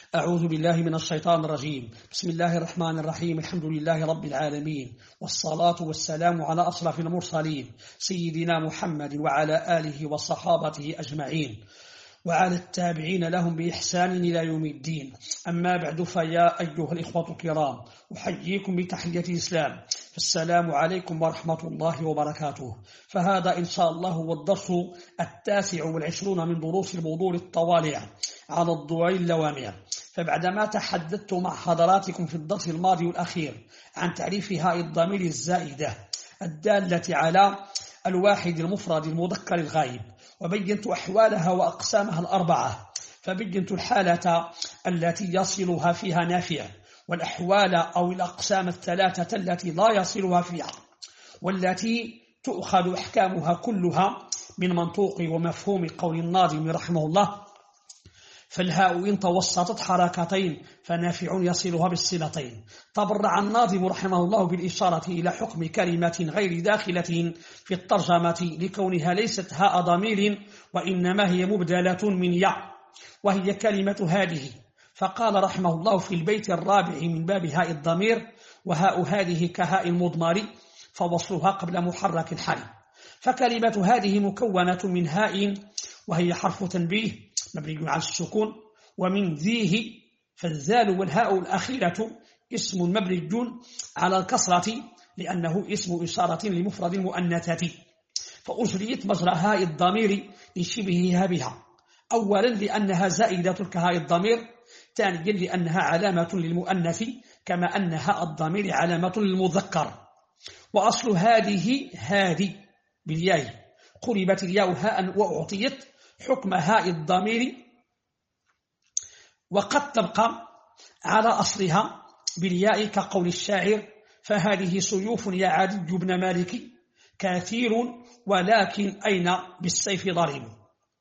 أعوذ بالله من الشيطان الرجيم. بسم الله الرحمن الرحيم. الحمد لله رب العالمين، والصلاة والسلام على أشرف المرسلين سيدنا محمد وعلى آله وصحابته أجمعين وعلى التابعين لهم بإحسان إلى يوم الدين. أما بعد، فيا أيها الإخوة الكرام، أحييكم بتحية الإسلام، السلام عليكم ورحمة الله وبركاته. فهذا إن شاء الله هو الدرس 29 من دروس الموضوع الطوالع على الضوء اللوامع. فبعدما تحدثت مع حضراتكم في الدرس الماضي والأخير عن تعريف هاء الضمير الزائدة الدالة على الواحد المفرد المذكر الغائب، وبينت أحوالها وأقسامها الأربعة. فبينت الحالة التي يصلها فيها نافع، والأحوال أو الأقسام الثلاثة التي لا يصلها فيها، والتي تؤخذ أحكامها كلها من منطوق ومفهوم قول الناظم رحمه الله: فالهاء إن توسطت حركتين فنافع يصلها بالصلتين. تبرع الناظم رحمه الله بالإشارة إلى حكم كلمة غير داخلة في الترجمة لكونها ليست هاء ضمير، وإنما هي مبدلة من ياء، وهي كلمة هذه. فقال رحمه الله في البيت الرابع من باب هاء الضمير: وهاء هذه كهاء المضمر فوصلها قبل محرك الحال. فكلمة هذه مكونة من هاء، وهي حرف تنبيه مبني على السكون، ومن ذيه، فالذال والهاء الأخيرة اسم مبني على الكسرة لأنه اسم إشارة لمفرد المؤنثة. فأجريت مجرى هاء الضمير لشبهها بها، أولا لأنها زائدة كهاء الضمير، ثانيا لأنها علامة للمؤنث كما أن هاء الضمير علامة للمذكر. وأصل هذه بالياء، قلبت الياء هاء وأعطيت حكم هاء الضمير، وقد تبقى على أصلها بالياء كقول الشاعر: فهذه سيوف يا عدي بن مالك كثير ولكن أين بالسيف ضرب.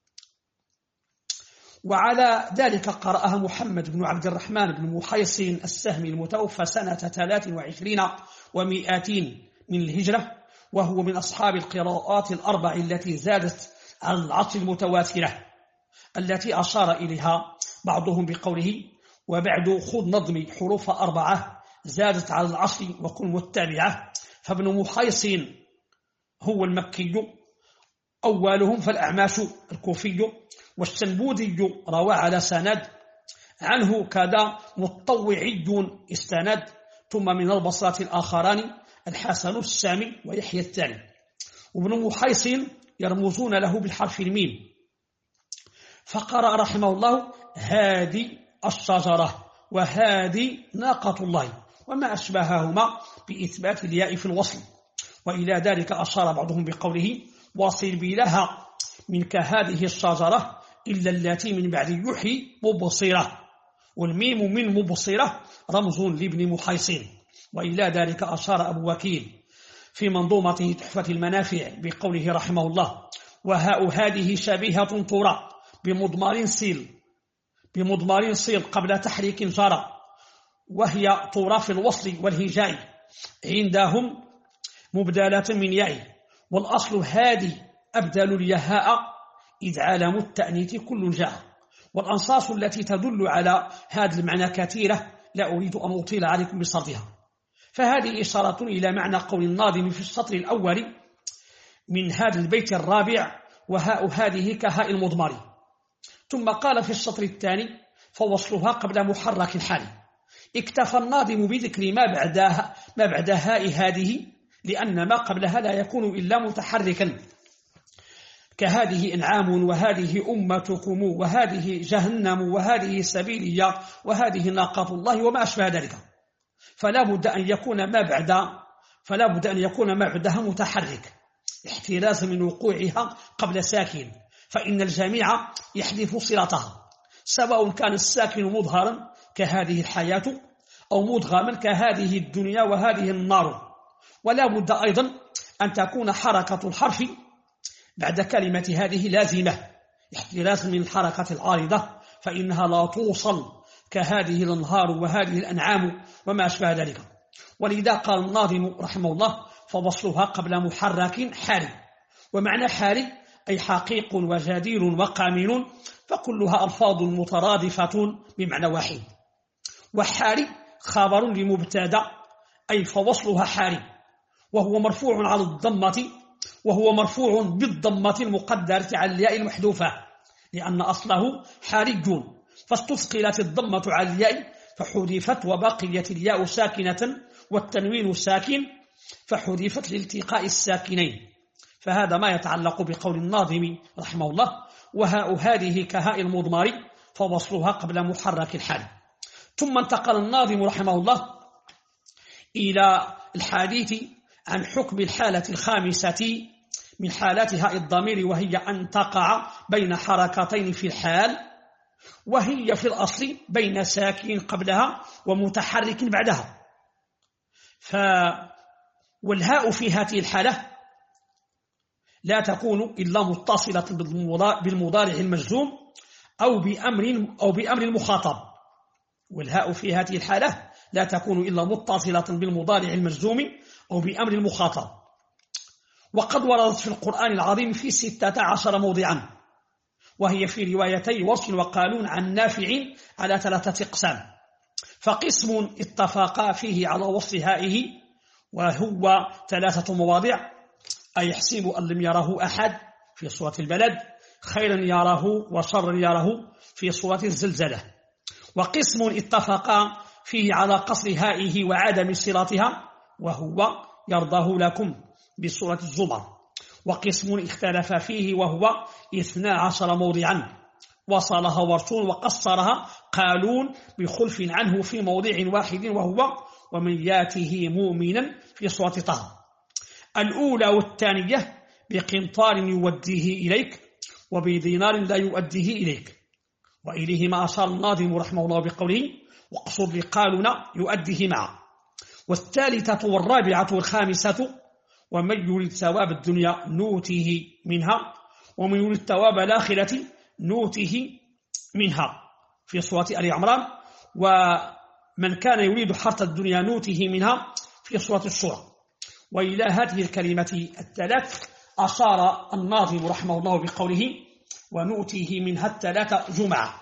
وعلى ذلك قرأها محمد بن عبد الرحمن بن محيصن السهمي المتوفى سنة 23 و200 من الهجرة، وهو من أصحاب القراءات الأربع التي زادت على العصر المتواترة، التي أشار إليها بعضهم بقوله: وبعد خذ نظم حروف 4 زادت على العصر وكن متبعة. فابن محيصن هو المكي أولهم، فالأعماش الكوفي، والسنبودي روى على سند عنه كذا مطوعي استند، ثم من البصرة الآخران الحسن السامي ويحيى الثاني. وابن محيصن يرمزون له بالحرف الميم. فقرأ رحمه الله: هذه الشجرة وهذه ناقة الله وما أشبههما بإثبات الياء في الوصل. وإلى ذلك أشار بعضهم بقوله: واصل بلها منك هذه الشجرة إلا التي من بعد يحيي مبصرة، والميم من مبصرة رمز لابن محيصن. وإلى ذلك أشار أبو وكيل في منظومته تحفة المنافع بقوله رحمه الله: وهاء هذه شبيهة ترى بمضمار صيل قبل تحريك جرى، وهي ترى في الوصل والهجاء عندهم مبدلة من ياء. والأصل هذه أبدل اليهاء إذ عالم التأنيث كل جاء. والأنصاص التي تدل على هذا المعنى كثيرة، لا أريد أن أطيل عليكم بسردها. فهذه إشارة إلى معنى قول الناظم في السطر الأول من هذا البيت الرابع: وهاء هذه كهاء المضمر. ثم قال في السطر الثاني: فوصلها قبل محرك الحال. اكتفى الناظم بذكر ما بعد هاء هذه، لأن ما قبلها لا يكون إلا متحركا، كهذه إنعام وهذه أمتكم وهذه جهنم وهذه سبيلية وهذه ناقة الله وما أشبه ذلك. فلا بد أن يكون ما بعدها متحرك احترازا من وقوعها قبل ساكن، فإن الجميع يحذف صلتها، سواء كان الساكن مظهرا كهذه الحياة أو مدغما كهذه الدنيا وهذه النار. ولا بد أيضا أن تكون حركة الحرف بعد كلمة هذه لازمة احترازا من الحركة العارضة، فإنها لا توصل كهذه الأنهار وهذه الأنعام وما أشبه ذلك. ولذا قال الناظم رحمه الله: فوصلها قبل محرك حالي. ومعنى حالي أي حقيق وجدير وقامن، فكلها ألفاظ مترادفة بمعنى واحد. وحال خبر لمبتدا، أي فوصلها حال، وهو مرفوع على الضمة، وهو مرفوع بالضمة المقدرة على الياء المحذوفة، لأن أصله حارج، فاستثقلت الضمة على الياء فحذفت، وبقيت الياء ساكنة والتنوين ساكن فحذفت لالتقاء الساكنين. فهذا ما يتعلق بقول الناظم رحمه الله: وهاء هذه كهاء المضمر فوصلها قبل محرك الحال. ثم انتقل الناظم رحمه الله إلى الحديث عن حكم الحالة الخامسة من حالات هاء الضمير، وهي أن تقع بين حركتين في الحال، وهي في الأصل بين ساكن قبلها ومتحرك بعدها. والهاء في هذه الحالة لا تكون إلا متصلة بالمضارع المجزوم أو بأمر المخاطب. والهاء في هذه الحالة لا تكون إلا متصلة بالمضارع المجزوم أو بأمر المخاطب. وقد وردت في القرآن العظيم في 16 موضعا، وهي في روايتي ورش وقالون عن نافع على 3 أقسام. فقسم اتفق فيه على وصل هائه، وهو 3 مواضع: أيحسب أن لم يره أحد في سورة البلد، خيرا يره وشرا يره في سورة الزلزلة. وقسم اتفق فيه على قصر هائه وعدم صلتها، وهو يرضاه لكم بسورة الزمر. وقسم اختلف فيه، وهو 12 موضعا، وصلها ورسول وقصرها قالون بخلف عنه في موضع واحد، وهو ومن ياته مؤمنا في سورة طه. الأولى والثانية بقنطار يوديه إليك وبدينار لا يؤديه إليك، وإليه ما أشار الناظم رحمه الله بقوله: واقصر لقالون يؤديه معه. والثالثة والرابعة والخامسة: ومن يريد ثواب الدنيا نوته منها، ومن يريد ثواب الآخرة نوته منها في سورة آل عمران، ومن كان يريد حرث الدنيا نوته منها في سورة الشورى. وإلى هذه الكلمة الثلاث أشار الناظم رحمه الله بقوله: ونؤتيه منها 3 جمعة.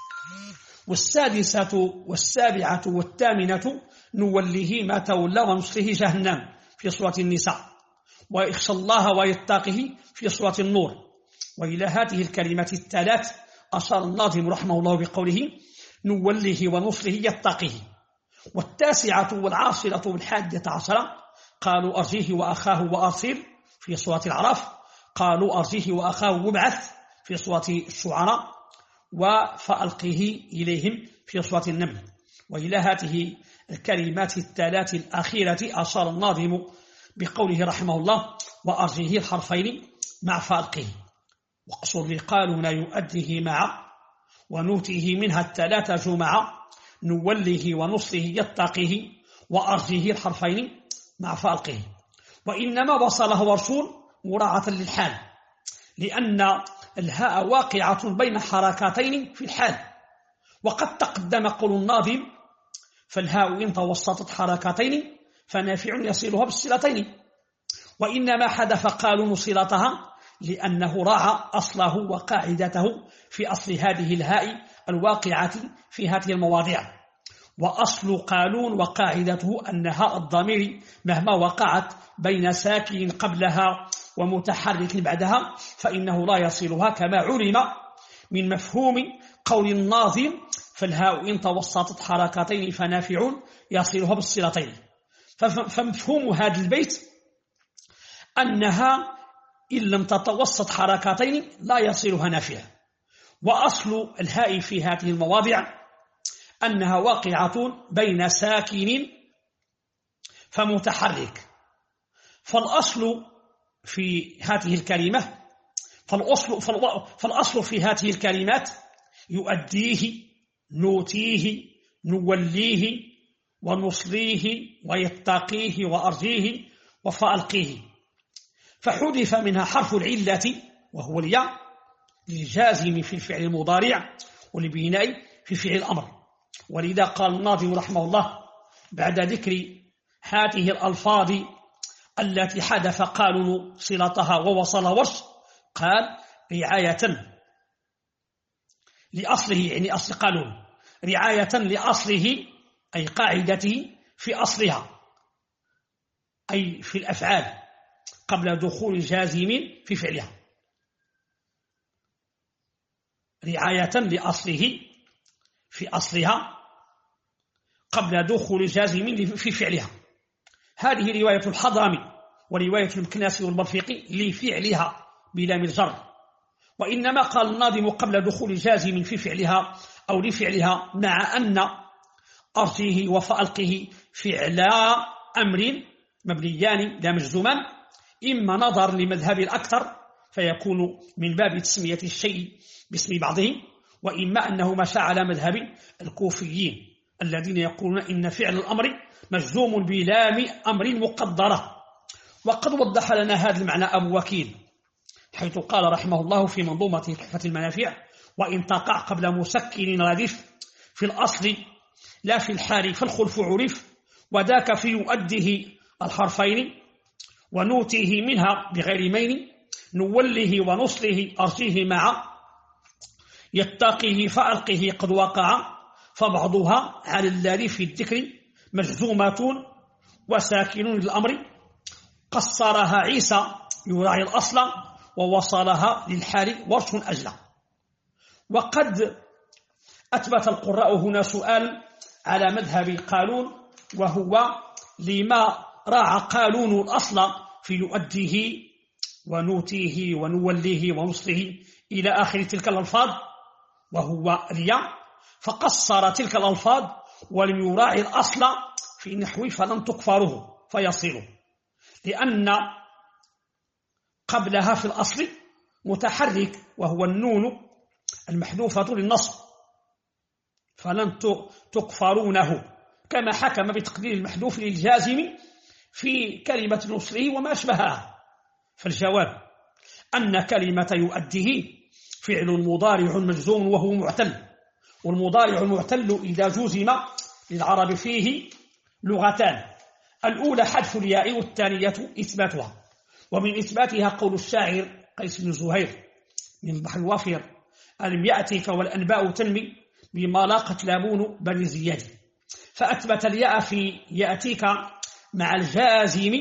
والسادسة والسابعة والثامنة نوليه ما تولى ونصله جهنم في سورة النساء، ويخشى الله ويتقه في سورة النور. وإلى هذه الكلمة الثلاث أشار الناظم رحمه الله بقوله: نوليه ونصله يتقه. والتاسعة والعاشرة والحادية عشرة قالوا أرجيه وأخاه وأرسل في سورة الأعراف، قالوا أرجيه وأخاه وابعث في سورة الشعراء، فألقيه إليهم في سورة النمل. وإلى هذه الكلمات الثلاث الأخيرة أشار الناظم بقوله رحمه الله: وأرجيه الحرفين مع فألقيه. واقصر لقالون يؤديه مع، ونوته منها 3 جمعة، نوليه ونصله يتقيه، وأرجيه الحرفين مع فألقيه. وإنما وصله ورسول مراعاة للحال، لأن الهاء واقعة بين حركتين في الحال. وقد تقدم قول الناظم: فالهاء إن توسطت حركتين فنافع يصلها بالصلتين. وإنما حذف قالون صلتها لأنه راعى أصله وقاعدته في أصل هذه الهاء الواقعة في هذه المواضع. وأصل قالون وقاعدته أن هاء الضمير مهما وقعت بين ساكن قبلها ومتحرك بعدها فإنه لا يصلها، كما علم من مفهوم قول الناظم: فالهاء إن توسطت حركتين فنافع يصلها بالصلتين. فمفهوم هذا البيت أنها إن لم تتوسط حركتين لا يصلها نافع. وأصل الهاء في هذه المواضع أنها واقعة بين ساكن فمتحرك. فالأصل في هذه الكلمة فالأصل في هذه الكلمات يؤديه، نوتيه، نوليه، ونصليه، ويتقيه، وأرجيه، وفألقيه. فحذف منها حرف العلة وهو الياء للجازم في الفعل المضارع والبناء في فعل الأمر. ولذا قال الناظم رحمه الله بعد ذكر هذه الألفاظ التي حذف قالون صلتها ووصل ورش، قال: رعاية لأصله، يعني أصل قالون، رعاية لأصله أي قاعدته في أصلها، أي في الأفعال قبل دخول جازم في فعلها. رعاية لأصله في أصلها قبل دخول جازم في فعلها. هذه رواية الحضرمي ورواية المكناسي والبرفيقي لفعلها بلام الجر، وإنما قال الناظم قبل دخول جازم في فعلها أو لفعلها، مع أن أرجه وفألقه فعل أمر مبنيان لا مجزومان، إما نظر لمذهب الأكثر فيكون من باب تسمية الشيء باسم بعضه، وإما أنه مشى على مذهب الكوفيين الذين يقولون إن فعل الأمر مجزوم بلام أمر مقدرة. وقد وضح لنا هذا المعنى أبو وكيل حيث قال رحمه الله في منظومة تحفة المنافع: وإن تقع قبل مسكن ردف في الأصل لا في الحال فالخلف عرف، وذاك في يؤده الحرفين ونوته منها بغير مين، نوله ونصله أرجيه مع يتقيه فألقه قد وقع، فبعضها على الذي في الذكر مجزومات وساكن للأمر، قصرها عيسى يراعي الأصل ووصلها للحال ورش أجلى. وقد أثبت القراء هنا سؤال على مذهب قالون، وهو لما راعى قالون الأصل في يؤديه ونوتيه ونوليه ونصله إلى آخر تلك الألفاظ وهو رياء، فقصر تلك الألفاظ ولم يراعي الأصل في نحو فلن تكفره فيصير، لأن قبلها في الأصل متحرك وهو النون المحذوفة للنصب، فلن تكفرونه، كما حكم بتقدير المحذوف للجازم في كلمة نصره وما أشبهها. فالجواب أن كلمة يؤديه فعل مضارع مجزوم وهو معتل، والمضارع المعتل إذا جزم للعرب فيه لغتان: الأولى حذف الياء والثانية إثباتها. ومن إثباتها قول الشاعر قيس بن زهير من البحر الوافر: ألم يأتيك والأنباء تنمي بما لاقت لابون بني زياد، فأثبت الياء في يأتيك مع الجازم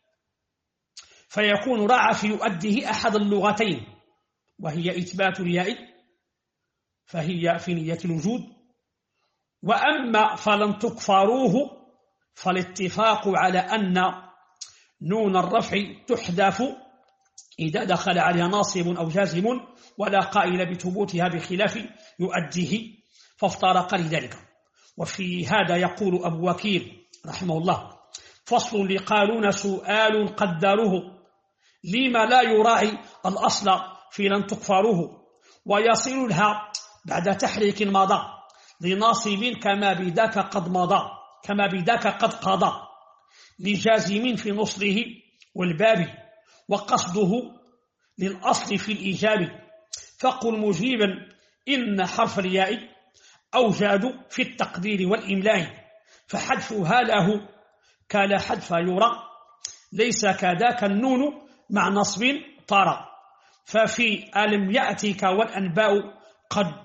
فيكون رعى في يؤديه أحد اللغتين، وهي إثبات الياء فهي في نية الوجود. وأما فلن تكفروه فالاتفاق على أن نون الرفع تحذف إذا دخل عليها ناصب أو جازم، ولا قائل بثبوتها بخلاف يؤديه، فافترق لذلك. وفي هذا يقول أبو وكيل رحمه الله: فصل لقالون سؤال قدروه لما لا يراعي الأصل في لن تكفروه، ويصل لها بعد تحريك مضى لناصب كما بذاك قد مضى، كما بذاك قد قضى، لجازم في نصره والباب، وقصده للأصل في الإيجاب. فقل مجيبا إن حرف الياء أوجاد في التقدير والإملاء، فحذفها له كلا حذف يرى، ليس كذاك النون مع نصب طرى. ففي ألم يأتيك والأنباء قد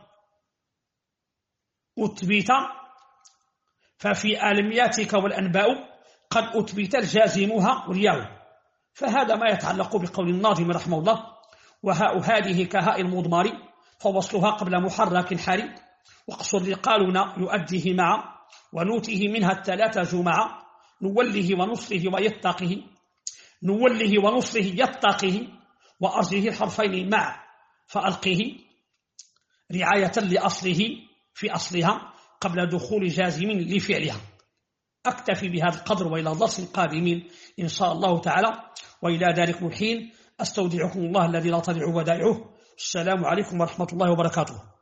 أثبت، ففي ألم يأتيك والأنباء قد أثبت الجازمها والياء. فهذا ما يتعلق بقول الناظم رحمه الله: وهاء هذه كهاء المضمار فوصلها قبل محرك حري، واقصر لقالون يؤديه مع ونوته منها الثلاثة جمعا، نوله ونصره ويتقه، نوله ونصره يتقه، وأرجه الحرفين مع فألقه، رعاية لأصله في أصلها قبل دخول جازم لفعلها. أكتفي بهذا القدر، وإلى درس قادم إن شاء الله تعالى، وإلى ذلك الحين أستودعكم الله الذي لا تضيع ودائعه. السلام عليكم ورحمة الله وبركاته.